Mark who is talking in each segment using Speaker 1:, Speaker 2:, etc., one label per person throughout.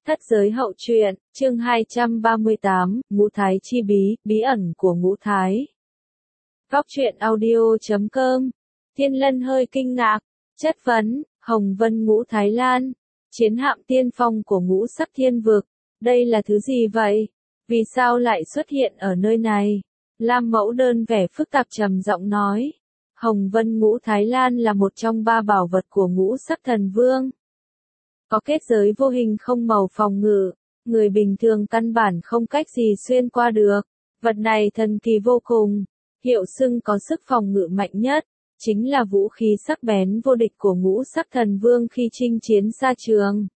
Speaker 1: Thất giới hậu truyện, chương 238, Ngũ Thái chi bí, bí ẩn của Ngũ Thái. Góc truyện audio.com. Thiên Lân hơi kinh ngạc, chất vấn, Hồng Vân Ngũ Thái Lan, chiến hạm tiên phong của Ngũ Sắc Thiên Vực, đây là thứ gì vậy? Vì sao lại xuất hiện ở nơi này? Lam Mẫu Đơn vẻ phức tạp trầm giọng nói, Hồng Vân Ngũ Thái Lan là một trong ba bảo vật của Ngũ Sắc Thần Vương. Có kết giới vô hình không màu phòng ngự, người bình thường căn bản không cách gì xuyên qua được. Vật này thần kỳ vô cùng, hiệu xưng có sức phòng ngự mạnh nhất, chính là vũ khí sắc bén vô địch của Ngũ Sắc Thần Vương khi chinh chiến xa trường.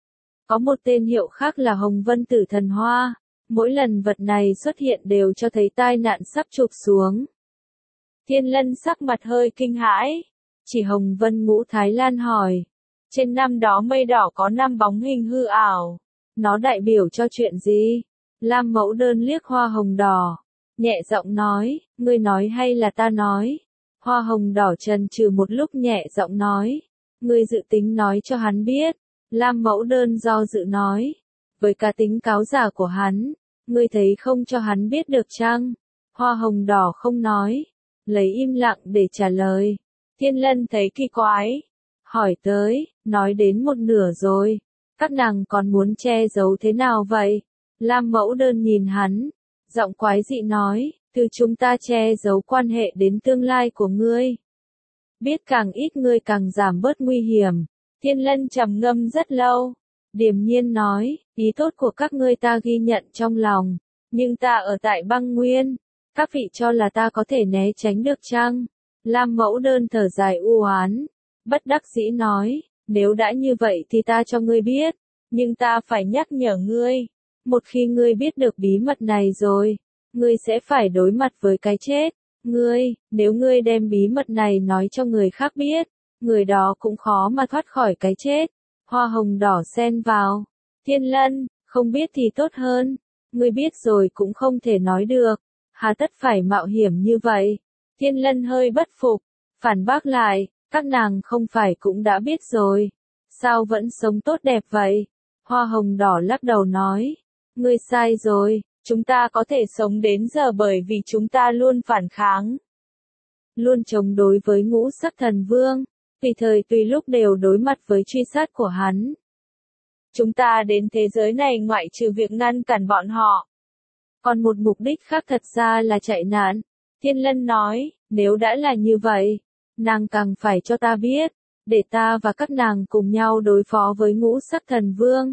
Speaker 1: Có một tên hiệu khác là Hồng Vân Tử Thần Hoa, mỗi lần vật này xuất hiện đều cho thấy tai nạn sắp chụp xuống. Thiên Lân sắc mặt hơi kinh hãi, chỉ Hồng Vân Ngũ Thái Lan hỏi. Trên năm đó mây đỏ có 5 bóng hình hư ảo. Nó đại biểu cho chuyện gì? Lam Mẫu Đơn liếc Hoa Hồng Đỏ. Nhẹ giọng nói, ngươi nói hay là ta nói? Hoa Hồng Đỏ chần chừ một lúc nhẹ giọng nói. Ngươi dự tính nói cho hắn biết. Lam Mẫu Đơn do dự nói. Với cá tính cáo giả của hắn, ngươi thấy không cho hắn biết được chăng? Hoa Hồng Đỏ không nói. Lấy im lặng để trả lời. Thiên Lân thấy kỳ quái. Hỏi tới, nói đến một nửa rồi, các nàng còn muốn che giấu thế nào vậy? Lam Mẫu Đơn nhìn hắn, giọng quái dị nói, từ chúng ta che giấu quan hệ đến tương lai của ngươi. Biết càng ít ngươi càng giảm bớt nguy hiểm. Thiên Lân trầm ngâm rất lâu, điềm nhiên nói, ý tốt của các ngươi ta ghi nhận trong lòng, nhưng ta ở tại băng nguyên, các vị cho là ta có thể né tránh được chăng? Lam Mẫu Đơn thở dài u oán. Bất đắc dĩ nói, nếu đã như vậy thì ta cho ngươi biết, nhưng ta phải nhắc nhở ngươi, một khi ngươi biết được bí mật này rồi, ngươi sẽ phải đối mặt với cái chết. Nếu ngươi đem bí mật này nói cho người khác biết, người đó cũng khó mà thoát khỏi cái chết. Hoa Hồng Đỏ xen vào, Thiên Lân, không biết thì tốt hơn, ngươi biết rồi cũng không thể nói được, hà tất phải mạo hiểm như vậy. Thiên Lân hơi bất phục, phản bác lại. Các nàng không phải cũng đã biết rồi, sao vẫn sống tốt đẹp vậy? Hoa Hồng Đỏ lắc đầu nói, ngươi sai rồi, chúng ta có thể sống đến giờ bởi vì chúng ta luôn phản kháng. Luôn chống đối với Ngũ Sắc Thần Vương, tùy thời tùy lúc đều đối mặt với truy sát của hắn. Chúng ta đến thế giới này ngoại trừ việc ngăn cản bọn họ. Còn một mục đích khác thật ra là chạy nạn. Thiên Lân nói, nếu đã là như vậy, nàng càng phải cho ta biết, để ta và các nàng cùng nhau đối phó với Ngũ Sắc Thần Vương.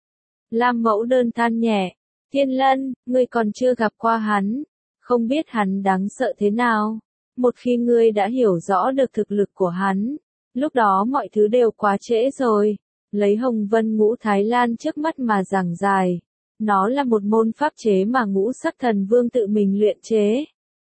Speaker 1: Lam Mẫu Đơn than nhẹ, Thiên Lân, ngươi còn chưa gặp qua hắn, không biết hắn đáng sợ thế nào. Một khi ngươi đã hiểu rõ được thực lực của hắn, lúc đó mọi thứ đều quá trễ rồi. Lấy Hồng Vân Ngũ Thái Lan trước mắt mà giảng giải, nó là một môn pháp chế mà Ngũ Sắc Thần Vương tự mình luyện chế.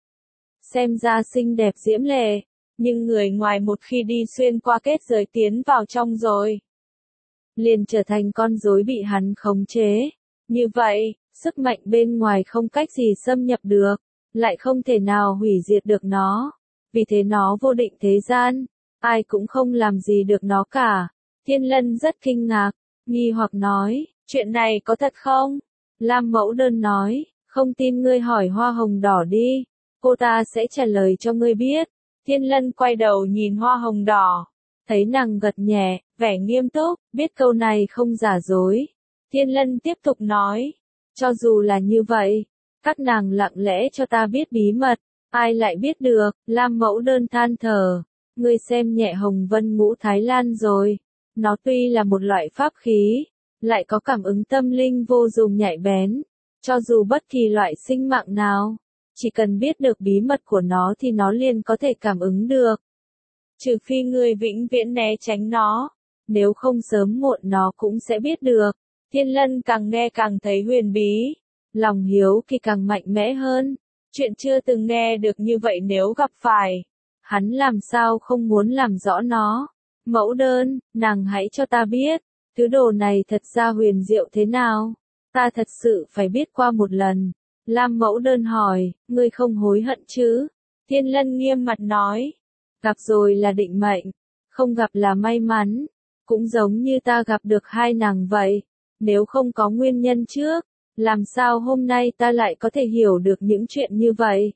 Speaker 1: Xem ra xinh đẹp diễm lệ. Nhưng người ngoài một khi đi xuyên qua kết giới tiến vào trong rồi, liền trở thành con rối bị hắn khống chế. Như vậy, sức mạnh bên ngoài không cách gì xâm nhập được, lại không thể nào hủy diệt được nó. Vì thế nó vô định thế gian, ai cũng không làm gì được nó cả. Thiên Lân rất kinh ngạc, nghi hoặc nói, chuyện này có thật không? Lam Mẫu Đơn nói, không tin ngươi hỏi Hoa Hồng Đỏ đi, cô ta sẽ trả lời cho ngươi biết. Thiên Lân quay đầu nhìn Hoa Hồng Đỏ, thấy nàng gật nhẹ, vẻ nghiêm túc, biết câu này không giả dối. Thiên Lân tiếp tục nói, cho dù là như vậy, các nàng lặng lẽ cho ta biết bí mật, ai lại biết được? Lam Mẫu Đơn than thở, ngươi xem nhẹ Hồng Vân Ngũ Thái Lan rồi, nó tuy là một loại pháp khí, lại có cảm ứng tâm linh vô cùng nhạy bén, cho dù bất kỳ loại sinh mạng nào. Chỉ cần biết được bí mật của nó thì nó liền có thể cảm ứng được. Trừ phi người vĩnh viễn né tránh nó, nếu không sớm muộn nó cũng sẽ biết được. Thiên Lân càng nghe càng thấy huyền bí, lòng hiếu kỳ càng mạnh mẽ hơn. Chuyện chưa từng nghe được như vậy nếu gặp phải, hắn làm sao không muốn làm rõ nó. Mẫu Đơn, nàng hãy cho ta biết, thứ đồ này thật ra huyền diệu thế nào? Ta thật sự phải biết qua một lần. Lam Mẫu Đơn hỏi, ngươi không hối hận chứ? Thiên Lân nghiêm mặt nói, gặp rồi là định mệnh, không gặp là may mắn, cũng giống như ta gặp được hai nàng vậy. nếu không có nguyên nhân trước, làm sao hôm nay ta lại có thể hiểu được những chuyện như vậy?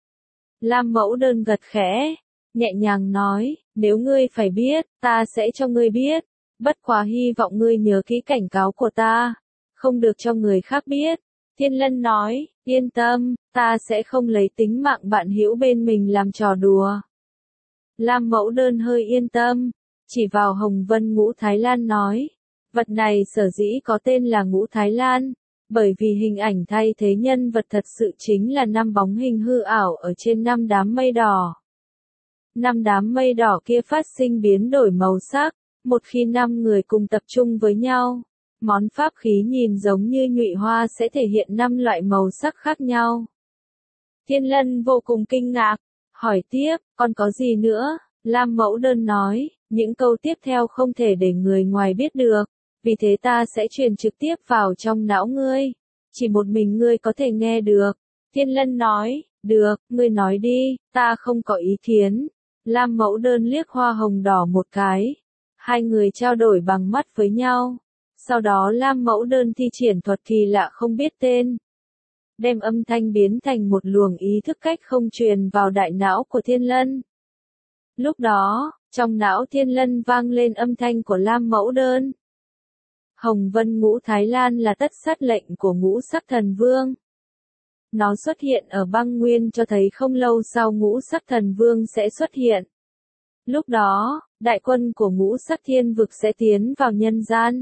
Speaker 1: Lam Mẫu Đơn gật khẽ, nhẹ nhàng nói, nếu ngươi phải biết, ta sẽ cho ngươi biết, bất quá hy vọng ngươi nhớ kỹ cảnh cáo của ta, không được cho người khác biết. Thiên Lân nói, yên tâm, ta sẽ không lấy tính mạng bạn hữu bên mình làm trò đùa. Lam Mẫu Đơn hơi yên tâm, chỉ vào Hồng Vân Ngũ Thái Lan nói, vật này sở dĩ có tên là Ngũ Thái Lan, bởi vì hình ảnh thay thế nhân vật thật sự chính là 5 bóng hình hư ảo ở trên 5 đám mây đỏ. 5 đám mây đỏ kia phát sinh biến đổi màu sắc, một khi 5 người cùng tập trung với nhau, món pháp khí nhìn giống như nhụy hoa sẽ thể hiện 5 loại màu sắc khác nhau. Thiên Lân vô cùng kinh ngạc, hỏi tiếp, còn có gì nữa? Lam Mẫu Đơn nói, những câu tiếp theo không thể để người ngoài biết được, vì thế ta sẽ truyền trực tiếp vào trong não ngươi, chỉ một mình ngươi có thể nghe được. Thiên Lân nói, được, ngươi nói đi, ta không có ý kiến. Lam Mẫu Đơn liếc Hoa Hồng Đỏ một cái, hai người trao đổi bằng mắt với nhau, sau đó Lam Mẫu Đơn thi triển thuật kỳ lạ không biết tên, đem âm thanh biến thành một luồng ý thức cách không truyền vào đại não của Thiên Lân. Lúc đó, trong não Thiên Lân vang lên âm thanh của Lam Mẫu Đơn. Hồng Vân Ngũ Thái Lan là tất sát lệnh của Ngũ Sắc Thần Vương. Nó xuất hiện ở băng nguyên cho thấy không lâu sau Ngũ Sắc Thần Vương sẽ xuất hiện. Lúc đó, đại quân của Ngũ Sắc Thiên Vực sẽ tiến vào nhân gian,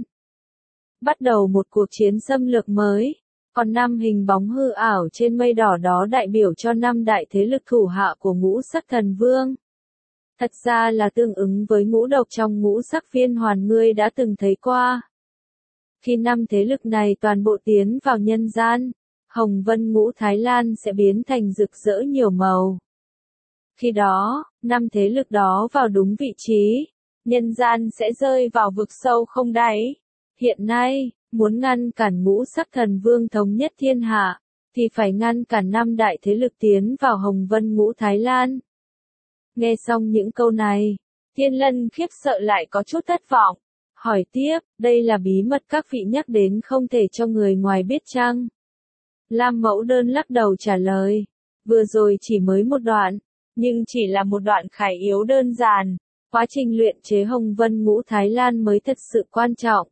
Speaker 1: bắt đầu một cuộc chiến xâm lược mới. Còn 5 hình bóng hư ảo trên mây đỏ đó đại biểu cho 5 đại thế lực thủ hạ của Ngũ Sắc Thần Vương. Thật ra là tương ứng với ngũ độc trong Ngũ Sắc Viên Hoàn ngươi đã từng thấy qua. Khi 5 thế lực này toàn bộ tiến vào nhân gian, Hồng Vân Ngũ Thái Lan sẽ biến thành rực rỡ nhiều màu. Khi đó, 5 thế lực đó vào đúng vị trí, nhân gian sẽ rơi vào vực sâu không đáy. Hiện nay, muốn ngăn cản Ngũ Sắc Thần Vương thống nhất thiên hạ, thì phải ngăn cản 5 đại thế lực tiến vào Hồng Vân Ngũ Thái Lan. Nghe xong những câu này, Thiên Lân khiếp sợ lại có chút thất vọng, hỏi tiếp, đây là bí mật các vị nhắc đến không thể cho người ngoài biết chăng? Lam Mẫu Đơn lắc đầu trả lời, vừa rồi chỉ mới một đoạn, nhưng chỉ là một đoạn khải yếu đơn giản, quá trình luyện chế Hồng Vân Ngũ Thái Lan mới thật sự quan trọng.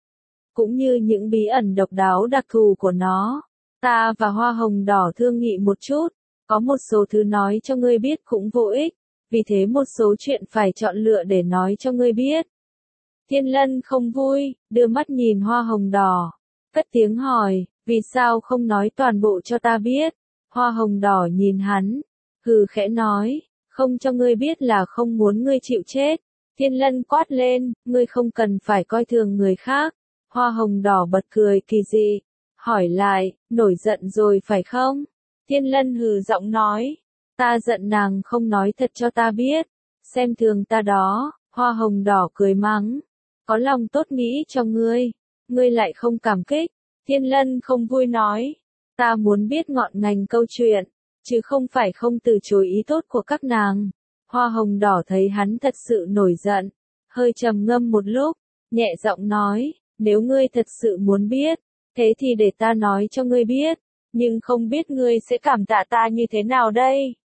Speaker 1: Cũng như những bí ẩn độc đáo đặc thù của nó, ta và Hoa Hồng Đỏ thương nghị một chút, có một số thứ nói cho ngươi biết cũng vô ích, vì thế một số chuyện phải chọn lựa để nói cho ngươi biết. Thiên Lân không vui, đưa mắt nhìn Hoa Hồng Đỏ, cất tiếng hỏi, vì sao không nói toàn bộ cho ta biết? Hoa Hồng Đỏ nhìn hắn, hừ khẽ nói, không cho ngươi biết là không muốn ngươi chịu chết. Thiên Lân quát lên, ngươi không cần phải coi thường người khác. Hoa Hồng Đỏ bật cười kỳ dị, hỏi lại, nổi giận rồi phải không? Thiên Lân hừ giọng nói, ta giận nàng không nói thật cho ta biết, xem thường ta đó. Hoa Hồng Đỏ cười mắng, có lòng tốt nghĩ cho ngươi lại không cảm kích. Thiên Lân không vui nói, ta muốn biết ngọn ngành câu chuyện, chứ không phải không từ chối ý tốt của các nàng. Hoa Hồng Đỏ thấy hắn thật sự nổi giận, hơi trầm ngâm một lúc, nhẹ giọng nói, nếu ngươi thật sự muốn biết, thế thì để ta nói cho ngươi biết, nhưng không biết ngươi sẽ cảm tạ ta như thế nào đây?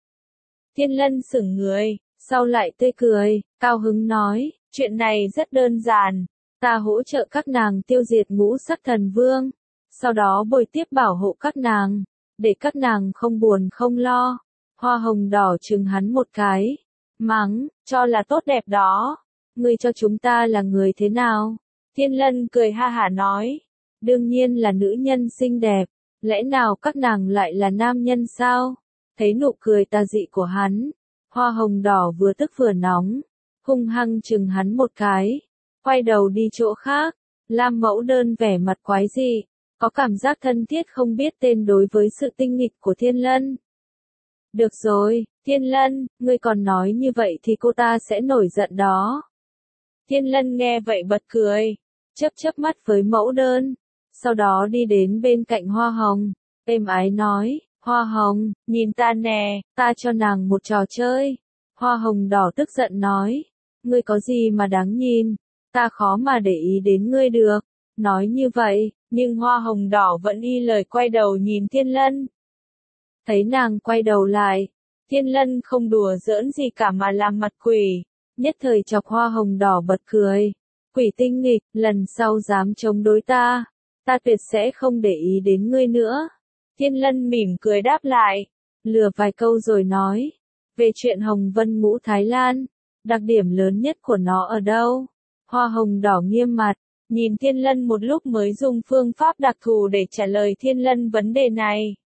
Speaker 1: Thiên Lân sững người, sau lại tươi cười, cao hứng nói, chuyện này rất đơn giản, ta hỗ trợ các nàng tiêu diệt Ngũ Sắc Thần Vương, sau đó bồi tiếp bảo hộ các nàng, để các nàng không buồn không lo. Hoa Hồng Đỏ trừng hắn một cái, mắng, cho là tốt đẹp đó, ngươi cho chúng ta là người thế nào? Thiên Lân cười ha hả nói, đương nhiên là nữ nhân xinh đẹp, lẽ nào các nàng lại là nam nhân sao? Thấy nụ cười tà dị của hắn, Hoa Hồng Đỏ vừa tức vừa nóng, hung hăng chừng hắn một cái, quay đầu đi chỗ khác. Lam Mẫu Đơn vẻ mặt quái dị, có cảm giác thân thiết không biết tên đối với sự tinh nghịch của Thiên Lân. Được rồi, Thiên Lân, ngươi còn nói như vậy thì cô ta sẽ nổi giận đó. Thiên Lân nghe vậy bật cười, chớp chớp mắt với Mẫu Đơn, sau đó đi đến bên cạnh Hoa Hồng, êm ái nói, Hoa Hồng, nhìn ta nè, ta cho nàng một trò chơi. Hoa Hồng Đỏ tức giận nói, ngươi có gì mà đáng nhìn, ta khó mà để ý đến ngươi được. Nói như vậy, nhưng hoa hồng đỏ vẫn y lời quay đầu nhìn Thiên Lân. Thấy nàng quay đầu lại, Thiên Lân không đùa giỡn gì cả mà làm mặt quỷ, nhất thời chọc hoa hồng đỏ bật cười. Quỷ tinh nghịch, lần sau dám chống đối ta tuyệt sẽ không để ý đến ngươi nữa. Thiên Lân mỉm cười đáp lại, lừa vài câu rồi nói, về chuyện Hồng Vân Ngũ Thái Lan, đặc điểm lớn nhất của nó ở đâu? Hoa hồng đỏ nghiêm mặt, nhìn Thiên Lân một lúc mới dùng phương pháp đặc thù để trả lời Thiên Lân vấn đề này.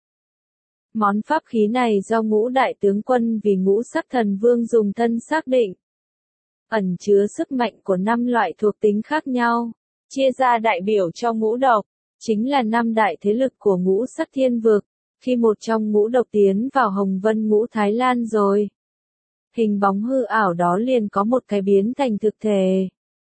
Speaker 1: Món pháp khí này do Ngũ Đại Tướng Quân vì Ngũ Sắc Thần Vương dùng thân xác định. Ẩn chứa sức mạnh của 5 loại thuộc tính khác nhau, chia ra đại biểu cho ngũ độc, chính là 5 đại thế lực của Ngũ Sắc Thiên Vực. Khi một trong ngũ độc tiến vào Hồng Vân Ngũ Thái Lan rồi, hình bóng hư ảo đó liền có một cái biến thành thực thể.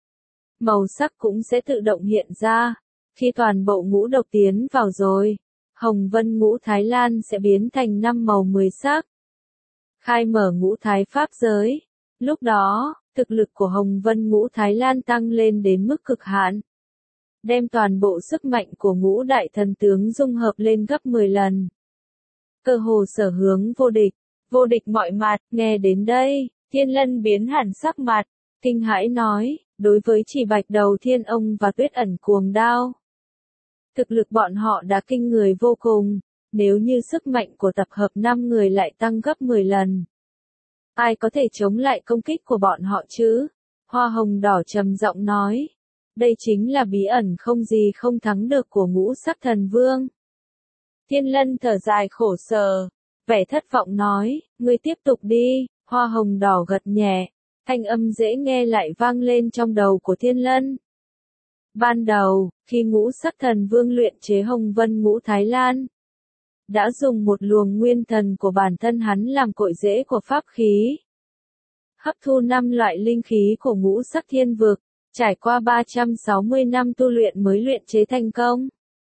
Speaker 1: Màu sắc cũng sẽ tự động hiện ra. Khi toàn bộ ngũ độc tiến vào rồi, Hồng Vân Ngũ Thái Lan sẽ biến thành 5 màu 10 sắc. Khai mở ngũ thái pháp giới. Lúc đó, thực lực của Hồng Vân Ngũ Thái Lan tăng lên đến mức cực hạn. Đem toàn bộ sức mạnh của ngũ đại thần tướng dung hợp lên gấp 10 lần. Cơ hồ sở hướng vô địch mọi mặt. Nghe đến đây, Thiên Lân biến hẳn sắc mặt, kinh hãi nói, đối với Chỉ Bạch Đầu Thiên Ông và Tuyết Ẩn Cuồng Đao, thực lực bọn họ đã kinh người vô cùng, nếu như sức mạnh của tập hợp 5 người lại tăng gấp 10 lần. Ai có thể chống lại công kích của bọn họ chứ? Hoa hồng đỏ trầm giọng nói, đây chính là bí ẩn không gì không thắng được của Ngũ Sắc Thần Vương. Thiên Lân thở dài khổ sở, vẻ thất vọng nói, ngươi tiếp tục đi. Hoa hồng đỏ gật nhẹ, thanh âm dễ nghe lại vang lên trong đầu của Thiên Lân. Ban đầu, khi Ngũ Sắc Thần Vương luyện chế Hồng Vân Ngũ Thái Lan, đã dùng một luồng nguyên thần của bản thân hắn làm cội rễ của pháp khí. Hấp thu 5 loại linh khí của Ngũ Sắc Thiên Vực, trải qua 360 năm tu luyện mới luyện chế thành công.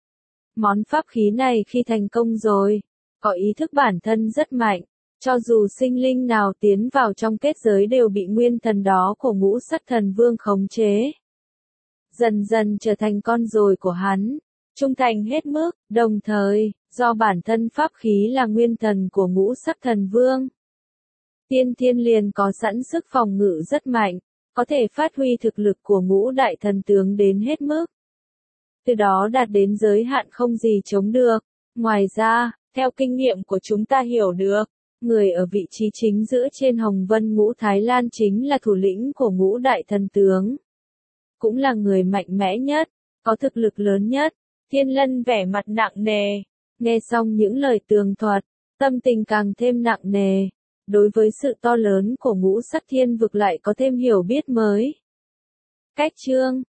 Speaker 1: Món pháp khí này khi thành công rồi, có ý thức bản thân rất mạnh, cho dù sinh linh nào tiến vào trong kết giới đều bị nguyên thần đó của Ngũ Sắc Thần Vương khống chế. Dần dần trở thành con rồi của hắn, trung thành hết mức, đồng thời, do bản thân pháp khí là nguyên thần của Ngũ Sắc Thần Vương. Tiên Thiên liền có sẵn sức phòng ngự rất mạnh, có thể phát huy thực lực của ngũ đại thần tướng đến hết mức. Từ đó đạt đến giới hạn không gì chống được. Ngoài ra, theo kinh nghiệm của chúng ta hiểu được, người ở vị trí chính giữa trên Hồng Vân Ngũ Thái Lan chính là thủ lĩnh của ngũ đại thần tướng. Cũng là người mạnh mẽ nhất, có thực lực lớn nhất. Thiên Lân vẻ mặt nặng nề, nghe xong những lời tường thuật, tâm tình càng thêm nặng nề. Đối với sự to lớn của Ngũ Sắc Thiên Vực lại có thêm hiểu biết mới. Cách chương